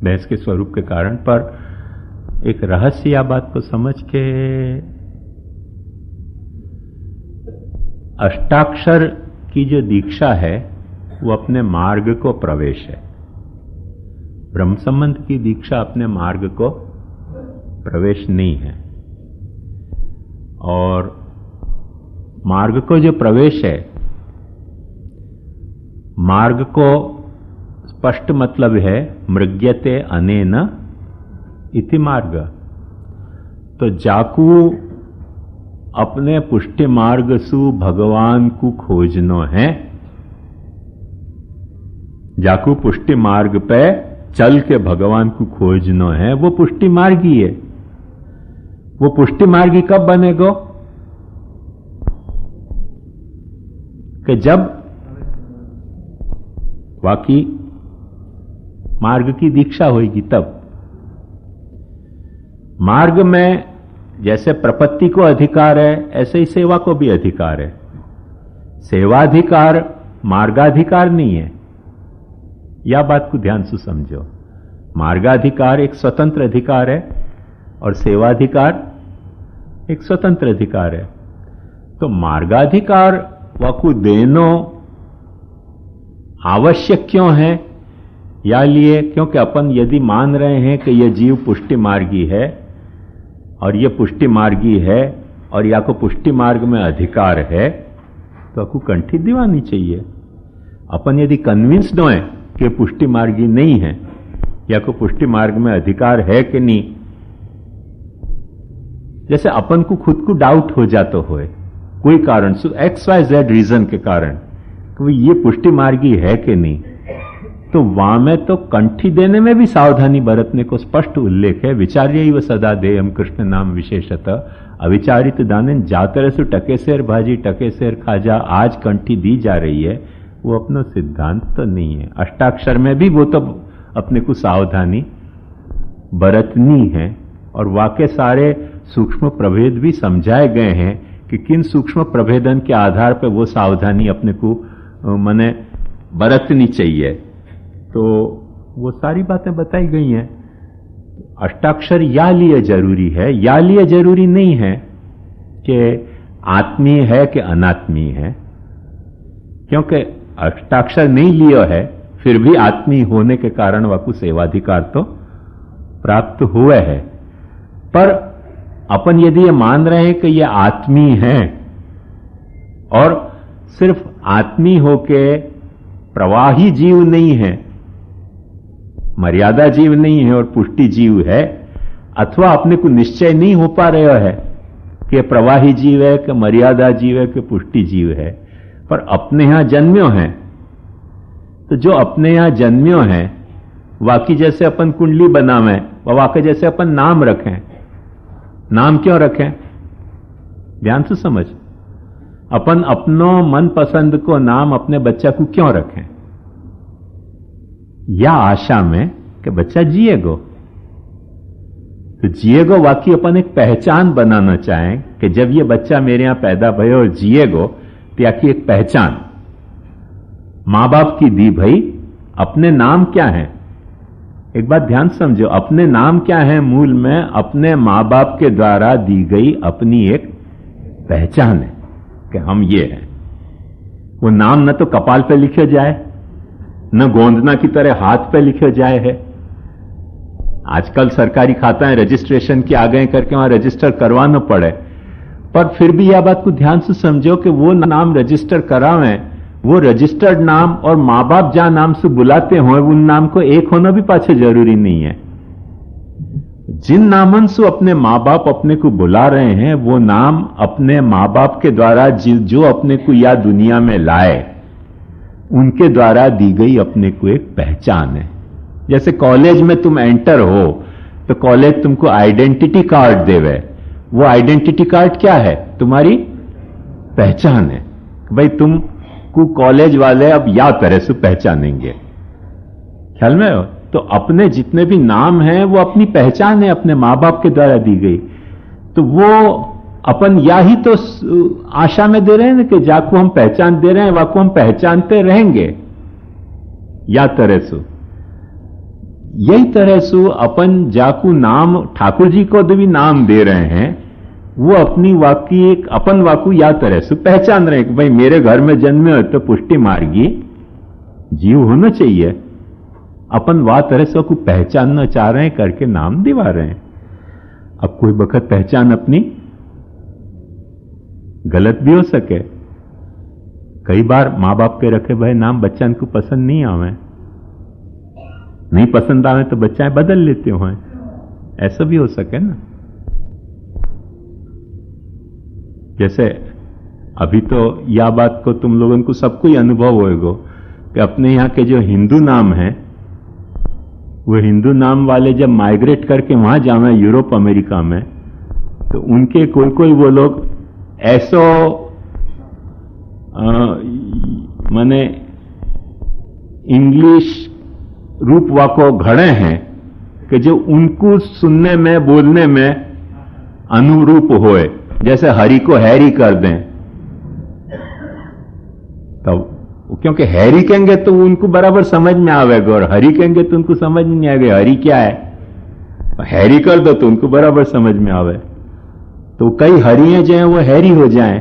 बहस के स्वरूप के कारण, पर एक रहस्य या बात को समझ के अष्टाक्षर की जो दीक्षा है वो अपने मार्ग को प्रवेश है। ब्रह्म संबंध की दीक्षा अपने मार्ग को प्रवेश नहीं है। और मार्ग को जो प्रवेश है, मार्ग को स्पष्ट मतलब है मृग्यते अनेन इति मार्ग। तो जाकू अपने पुष्टि मार्ग सु भगवान को खोजनो है, जाकू पुष्टि मार्ग पे चल के भगवान को खोजनो है, वो पुष्टि मार्गी है। वो पुष्टि मार्गी कब बनेगो? कि जब वाकई मार्ग की दीक्षा होगी तब। मार्ग में जैसे प्रपत्ति को अधिकार है, ऐसे ही सेवा को भी अधिकार है। सेवाधिकार मार्गाधिकार नहीं है, यह बात को ध्यान से समझो। मार्गाधिकार एक स्वतंत्र अधिकार है और सेवाधिकार एक स्वतंत्र अधिकार है। तो मार्गाधिकार वाकु देनो आवश्यक क्यों है? या लिए क्योंकि अपन यदि मान रहे हैं कि यह जीव पुष्टि मार्गी है और यह पुष्टि मार्गी है और या को पुष्टि मार्ग में अधिकार है, तो आपको कंठी दिवानी चाहिए। अपन यदि कन्विंस्ड हो कि पुष्टि मार्गी नहीं है या को पुष्टि मार्ग में अधिकार है कि नहीं, जैसे अपन को खुद को डाउट हो जाता हो कोई कारण से, XYZ रीजन के कारण कि ये पुष्टि मार्गी है कि नहीं, तो वहां में तो कंठी देने में भी सावधानी बरतने को स्पष्ट उल्लेख है। विचार्य सदा देयम कृष्ण नाम विशेषतः अविचारित दानेन जातर सु टके सेर भाजी टके सेर खाजा। आज कंठी दी जा रही है, वो अपना सिद्धांत तो नहीं है। अष्टाक्षर में भी वो तो अपने को सावधानी बरतनी है और वाकई सारे सूक्ष्म प्रभेद भी समझाए गए हैं कि किन सूक्ष्म प्रभेदन के आधार पर वो सावधानी अपने को मने बरतनी चाहिए। तो वो सारी बातें बताई गई हैं। अष्टाक्षर या लिए जरूरी है, या लिए जरूरी नहीं है कि आत्मीय है कि अनात्मीय है, क्योंकि अष्टाक्षर नहीं लियो है फिर भी आत्मीय होने के कारण वाकु सेवाधिकार तो प्राप्त हुए है। पर अपन यदि ये मान रहे हैं कि ये आत्मीय है और सिर्फ आत्मीय होके प्रवाही जीव नहीं है, मर्यादा जीव नहीं है और पुष्टि जीव है, अथवा अपने को निश्चय नहीं हो पा रहा है कि प्रवाही जीव है कि मर्यादा जीव है कि पुष्टि जीव है, पर अपने यहां जन्म्यो हैं, तो जो अपने यहां जन्म्यो हैं वाकई जैसे अपन कुंडली बनावें व वाकई जैसे अपन नाम रखें। नाम क्यों रखें? ध्यान से समझ। अपन अपनो मनपसंद को नाम अपने बच्चा को क्यों रखें? या आशा में कि बच्चा जिएगो, तो जिएगो वाकई अपन एक पहचान बनाना चाहें कि जब ये बच्चा मेरे यहां पैदा भयो और जिएगो, तो याकी एक पहचान मां बाप की दी भाई। अपने नाम क्या है? एक बात ध्यान समझो, अपने नाम क्या है? मूल में अपने मां बाप के द्वारा दी गई अपनी एक पहचान है कि हम ये हैं। वो नाम न तो कपाल पे लिखे जाए न गोंदना की तरह हाथ पे लिखे जाए है। आजकल सरकारी खाताएं रजिस्ट्रेशन की आ गए करके वहां रजिस्टर करवाना पड़े, पर फिर भी यह बात को ध्यान से समझो कि वो नाम रजिस्टर करावें, वो रजिस्टर्ड नाम और मां बाप जहां नाम से बुलाते हो उन नाम को एक होना भी पाछे जरूरी नहीं है। जिन नामन से अपने मां बाप अपने को बुला रहे हैं वो नाम अपने मां बाप के द्वारा जो अपने को या दुनिया में लाए उनके द्वारा दी गई अपने को एक पहचान है। जैसे कॉलेज में तुम एंटर हो तो कॉलेज तुमको आइडेंटिटी कार्ड देवे। वो आइडेंटिटी कार्ड क्या है? तुम्हारी पहचान है। भाई तुम को कॉलेज वाले अब या तरह से पहचानेंगे। ख्याल में हो? तो अपने जितने भी नाम हैं वो अपनी पहचान है, अपने मां बाप के द्वारा दी गई। तो वो अपन या ही तो आशा में दे रहे हैं कि जाको हम पहचान दे रहे हैं वाको हम पहचानते रहेंगे या तरह से। यही तरह से अपन जाकू नाम ठाकुर जी को भी नाम दे रहे हैं, वो अपनी वाकी एक अपन वाकू या तरह से पहचान रहे हैं कि भाई मेरे घर में जन्मे हो तो पुष्टि मार्गी जीव होना चाहिए। अपन वा तरह से को पहचानना चाह रहे हैं करके नाम दिवा रहे हैं। अब कोई वक्त पहचान अपनी गलत भी हो सके। कई बार मां बाप के रखे भाई नाम बच्चा को पसंद नहीं आवे, नहीं पसंद आवे तो बच्चा बदल लेते हो, ऐसा भी हो सके ना। जैसे अभी तो यह बात को तुम लोगों को सबको ही अनुभव होएगा कि अपने यहां के जो हिंदू नाम है, वो हिंदू नाम वाले जब माइग्रेट करके वहां जावे यूरोप अमेरिका में, तो उनके कोई कोई वो लोग ऐसो माने इंग्लिश रूप वाको घड़े हैं कि जो उनको सुनने में बोलने में अनुरूप होए। जैसे हरी को हैरी कर दें, तब क्योंकि हैरी कहेंगे तो उनको बराबर समझ में आवेगा, और हरी कहेंगे तो उनको समझ नहीं आएगा हरी क्या है। हैरी कर दो तो उनको बराबर समझ में आवे। तो कई हरियां जो हैं वो हैरी हो जाएं,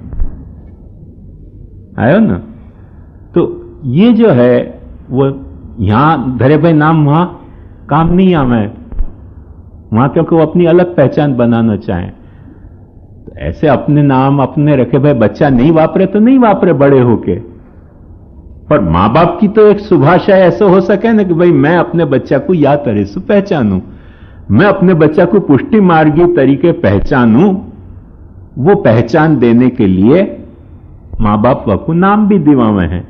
आयो ना। तो ये जो है वो यहां धरे भाई नाम वहां काम नहीं आवे, वहां क्योंकि वो अपनी अलग पहचान बनाना चाहें। तो ऐसे अपने नाम अपने रखे भाई बच्चा नहीं वापरे तो नहीं वापरे बड़े होके, पर मां बाप की तो एक सुभाषा ऐसा हो सके ना कि भाई मैं अपने बच्चा को या तरह से पहचानूं, मैं अपने बच्चा को पुष्टि मार्गी तरीके पहचानूं। वो पहचान देने के लिए मां बाप को नाम भी दिवावे हैं।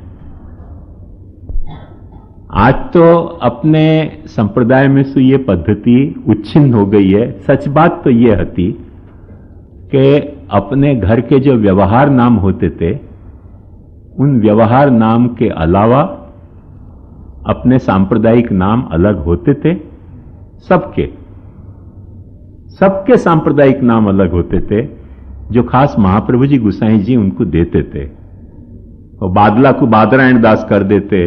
आज तो अपने संप्रदाय में से ये पद्धति उच्छिन्न हो गई है। सच बात तो ये हती कि अपने घर के जो व्यवहार नाम होते थे, उन व्यवहार नाम के अलावा अपने सांप्रदायिक नाम अलग होते थे। सबके सांप्रदायिक नाम अलग होते थे, जो खास महाप्रभु जी गुसाई जी उनको देते थे। और बादला को बादरायण दास कर देते,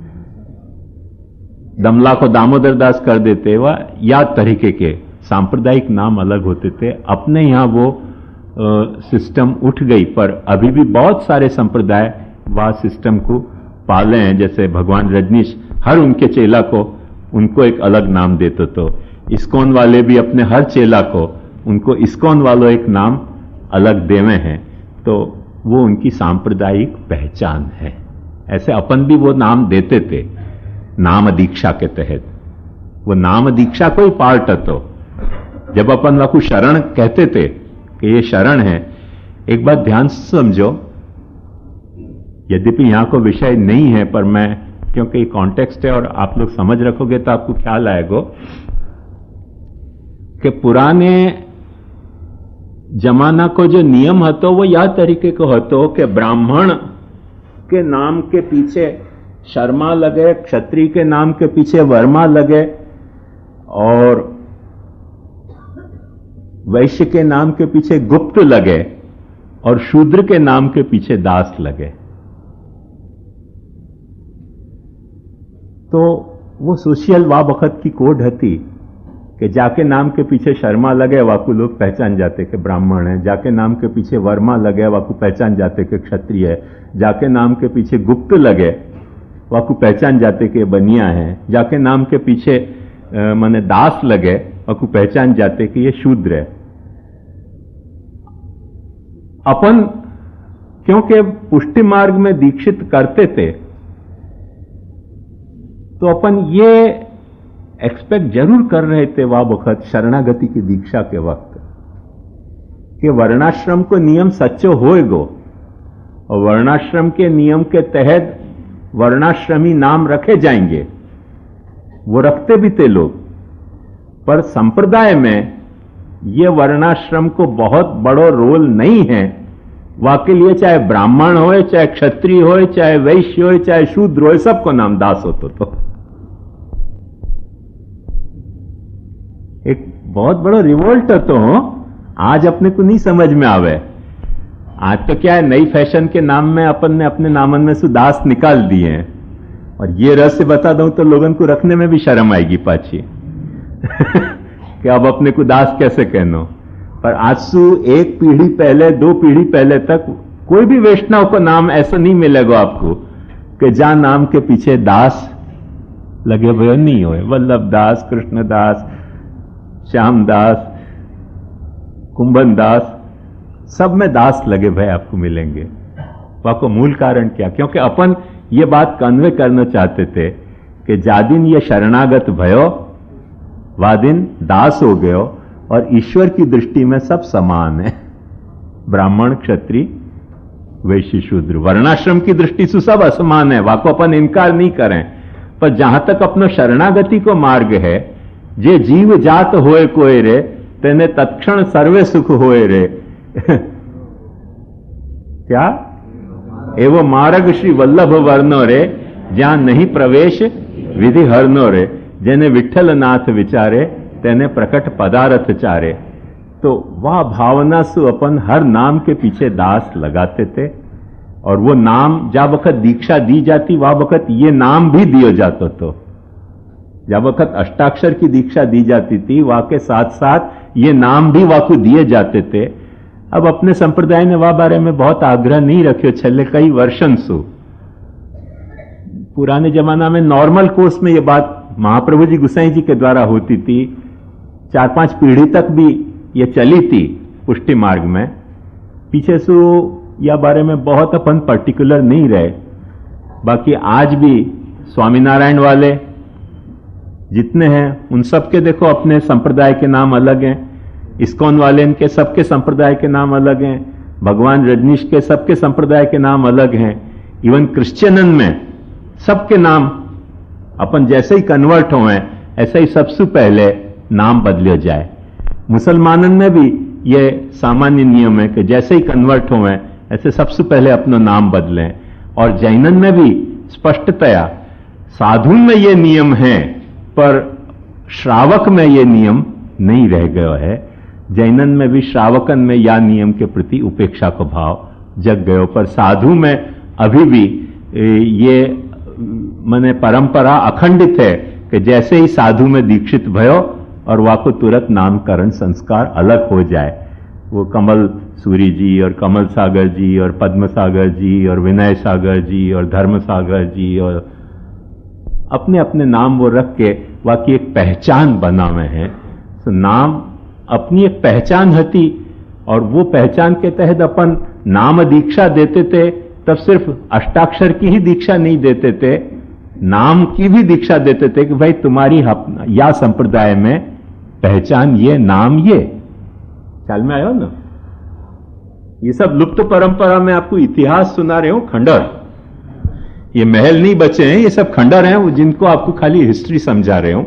दमला को दामोदर दास कर देते, वह या तरीके के सांप्रदायिक नाम अलग होते थे। अपने यहां वो सिस्टम उठ गई, पर अभी भी बहुत सारे संप्रदाय वह सिस्टम को पाले हैं। जैसे भगवान रजनीश हर उनके चेला को उनको एक अलग नाम देते, तो इस्कॉन वाले भी अपने हर चेला को उनको इस्कॉन वालों एक नाम अलग देवे हैं। तो वो उनकी सांप्रदायिक पहचान है। ऐसे अपन भी वो नाम देते थे नाम दीक्षा के तहत। वो नाम दीक्षा कोई पार्ट है। तो जब अपन वाकू शरण कहते थे कि ये शरण है, एक बात ध्यान से समझो, यद्यपि यहां को विषय नहीं है, पर मैं क्योंकि कॉन्टेक्स्ट है और आप लोग समझ रखोगे तो आपको ख्याल आएगा कि पुराने जमाना को जो नियम हतो वो यह तरीके को हतो कि ब्राह्मण के नाम के पीछे शर्मा लगे, क्षत्रिय के नाम के पीछे वर्मा लगे, और वैश्य के नाम के पीछे गुप्त लगे, और शूद्र के नाम के पीछे दास लगे। तो वो सोशियल वा वक्त की कोड हती कि जाके नाम के पीछे शर्मा लगे वाकू लोग पहचान जाते कि ब्राह्मण है, जाके नाम के पीछे वर्मा लगे वाकू पहचान जाते कि क्षत्रिय है, जाके नाम के पीछे गुप्त लगे वाकू पहचान जाते कि बनिया है, जाके नाम के पीछे माने दास लगे वाकू पहचान जाते कि ये शूद्र है। अपन क्योंकि पुष्टि मार्ग में दीक्षित करते थे, तो अपन ये एक्सपेक्ट जरूर कर रहे थे वह वक्त शरणागति की दीक्षा के वक्त कि वर्णाश्रम को नियम सच्चो होएगो, और वर्णाश्रम के नियम के तहत वर्णाश्रमी नाम रखे जाएंगे। वो रखते भी थे लोग, पर संप्रदाय में ये वर्णाश्रम को बहुत बड़ो रोल नहीं है। वाके लिए चाहे ब्राह्मण होए, चाहे क्षत्रिय होए, चाहे वैश्य होए, चाहे शूद्र होए, सबको नाम दास होतो। तो एक बहुत बड़ा रिवोल्ट तो आज अपने को नहीं समझ में आवे। आज तो क्या है, नई फैशन के नाम में अपन ने अपने नामन में से दास निकाल दिए हैं। और ये रहस्य बता दूं तो लोगों को रखने में भी शर्म आएगी पाछी कि अब अपने को दास कैसे कहनो। पर आजसू एक पीढ़ी पहले, 2 पीढ़ी पहले तक कोई भी वैष्णव को नाम ऐसा नहीं मिलेगा आपको कि जहां नाम के पीछे दास लगे हुए नहीं हुए। वल्लभ दास, कृष्णदास, श्यामदास, कुंभन दास, सब में दास लगे हुए आपको मिलेंगे। आपको मूल कारण क्या? क्योंकि अपन ये बात कन्वे करना चाहते थे कि जा दिन ये शरणागत भयो वा दिन दास हो गयो, और ईश्वर की दृष्टि में सब समान है। ब्राह्मण, क्षत्रिय, वैश्य, शूद्र, वर्णाश्रम की दृष्टि से सब असमान है, वाको अपन इनकार नहीं करें। पर जहां तक अपनो शरणागति को मार्ग है, जे जीव जात होए कोय रे तेने तत्क्षण सर्वे सुख होए रे क्या एवं मार्ग श्री वल्लभ वर्णो रे, जहां नहीं प्रवेश विधि हरनो रे, जेने विठ्ठल नाथ विचारे तेने प्रकट पदार्थ चारे। तो वह भावना से अपन हर नाम के पीछे दास लगाते थे, और वो नाम जब वक्त दीक्षा दी जाती वह वक्त ये नाम भी दिया जाता। तो जब वक्त अष्टाक्षर की दीक्षा दी जाती थी वह के साथ साथ ये नाम भी वाकू दिए जाते थे। अब अपने संप्रदाय ने वह बारे में बहुत आग्रह नहीं रखियो छले कई वर्षन सु। पुराने जमाना में नॉर्मल कोर्स में ये बात महाप्रभु जी गुसाई जी के द्वारा होती थी, 4-5 पीढ़ी तक भी ये चली थी पुष्टि मार्ग में। पीछे से या बारे में बहुत अपन पर्टिकुलर नहीं रहे। बाकी आज भी स्वामीनारायण वाले जितने हैं उन सबके देखो अपने संप्रदाय के नाम अलग हैं। इस्कॉन वाले इनके सबके संप्रदाय के नाम अलग हैं। भगवान रजनीश के सबके संप्रदाय के नाम अलग हैं। इवन क्रिश्चियनन में सबके नाम अपन जैसे ही कन्वर्ट हुए ऐसे ही सबसे पहले नाम बदलियो जाए। मुसलमानन में भी ये सामान्य नियम है कि जैसे ही कन्वर्ट हुए ऐसे सबसे पहले अपना नाम बदलें। और जैनन में भी स्पष्टतया, साधु में ये नियम है पर श्रावक में ये नियम नहीं रह गया है। जैनन में भी श्रावकन में या नियम के प्रति उपेक्षा को भाव जग गयो, पर साधु में अभी भी ये माने परंपरा अखंडित है कि जैसे ही साधु में दीक्षित भयो और वाको तुरंत नामकरण संस्कार अलग हो जाए। वो कमल सूरी जी और कमल सागर जी और पद्म सागर जी और विनय सागर जी और धर्म सागर जी और अपने अपने नाम वो रख के वाकई एक पहचान बनावे हैं। तो नाम अपनी एक पहचान हती, और वो पहचान के तहत अपन नाम दीक्षा देते थे। तब सिर्फ अष्टाक्षर की ही दीक्षा नहीं देते थे, नाम की भी दीक्षा देते थे कि भाई तुम्हारी या संप्रदाय में पहचान ये, नाम ये। ख्याल में आयो ना? ये सब लुप्त परंपरा में आपको इतिहास सुना रहे हो। खंडर, ये महल नहीं बचे हैं, ये सब खंडर हैं जिनको आपको खाली हिस्ट्री समझा रहे हो।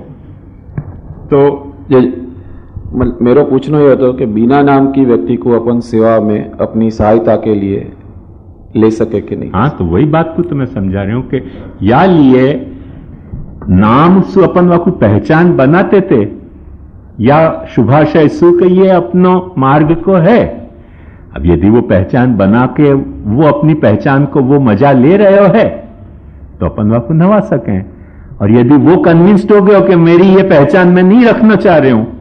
तो मेरा पूछना यह था कि बिना नाम की व्यक्ति को अपन सेवा में अपनी सहायता के लिए ले सके कि नहीं? हाँ, तो वही बात को तो मैं समझा रही हूं कि या लिए नाम से अपन वाकू पहचान बनाते थे, या शुभाशय सु के ये अपनो मार्ग को है। अब यदि वो पहचान बना के वो अपनी पहचान को वो मजा ले रहे है तो अपन वाकू नवा सकें। और यदि वो कन्विंस्ड हो गए कि मेरी ये पहचान मैं नहीं रखना चाह रहे हूं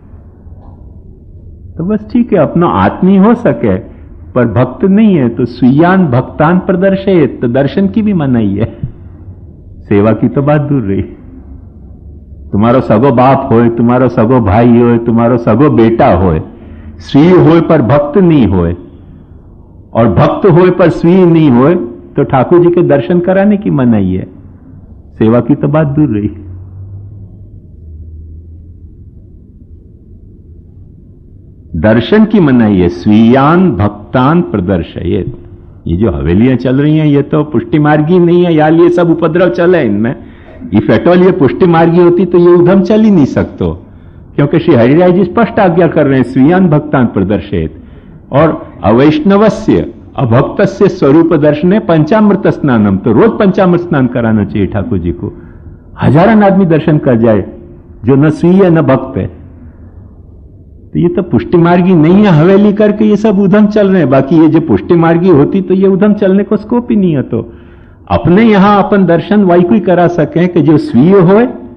तो बस ठीक है, अपना आत्मी हो सके पर भक्त नहीं है तो स्वीयान भक्तान प्रदर्शयेत, तो दर्शन की भी मनाही है, सेवा की तो बात दूर रही। तुम्हारो सगो बाप होए, तुम्हारो सगो भाई होए, तुम्हारो सगो बेटा होए, स्वी होए पर भक्त नहीं होए, और भक्त होए पर स्वी नहीं होए तो ठाकुर जी के दर्शन कराने की मनाही है, सेवा की तो बात दूर रही। दर्शन की मनाही है, स्वीयान भक्तान प्रदर्शयेत। ये जो हवेलियां चल रही हैं ये तो पुष्टि मार्गी नहीं है, यार ये सब उपद्रव चले इनमें। इफ एट ऑल ये पुष्टि मार्गी होती तो ये उधम चल ही नहीं सकतो, क्योंकि श्री हरिराय जी स्पष्ट आज्ञा कर रहे हैं स्वीयान भक्तान प्रदर्शयेत। और अवैष्णवस्य अभक्तस्य स्वरूप दर्शने पंचामृत स्नानम, तो रोज पंचामृत स्नान कराना चाहिए ठाकुर जी को। हजारन आदमी दर्शन कर जाए जो न स्वीय है न भक्त है, तो ये तो पुष्टि मार्गी नहीं है। हवेली करके ये सब उधम चल रहे हैं, बाकी ये जो पुष्टि मार्गी होती तो ये उधम चलने को स्कोप ही नहीं है। तो अपने यहां अपन दर्शन वाई कोई करा सके कि जो स्वीय होए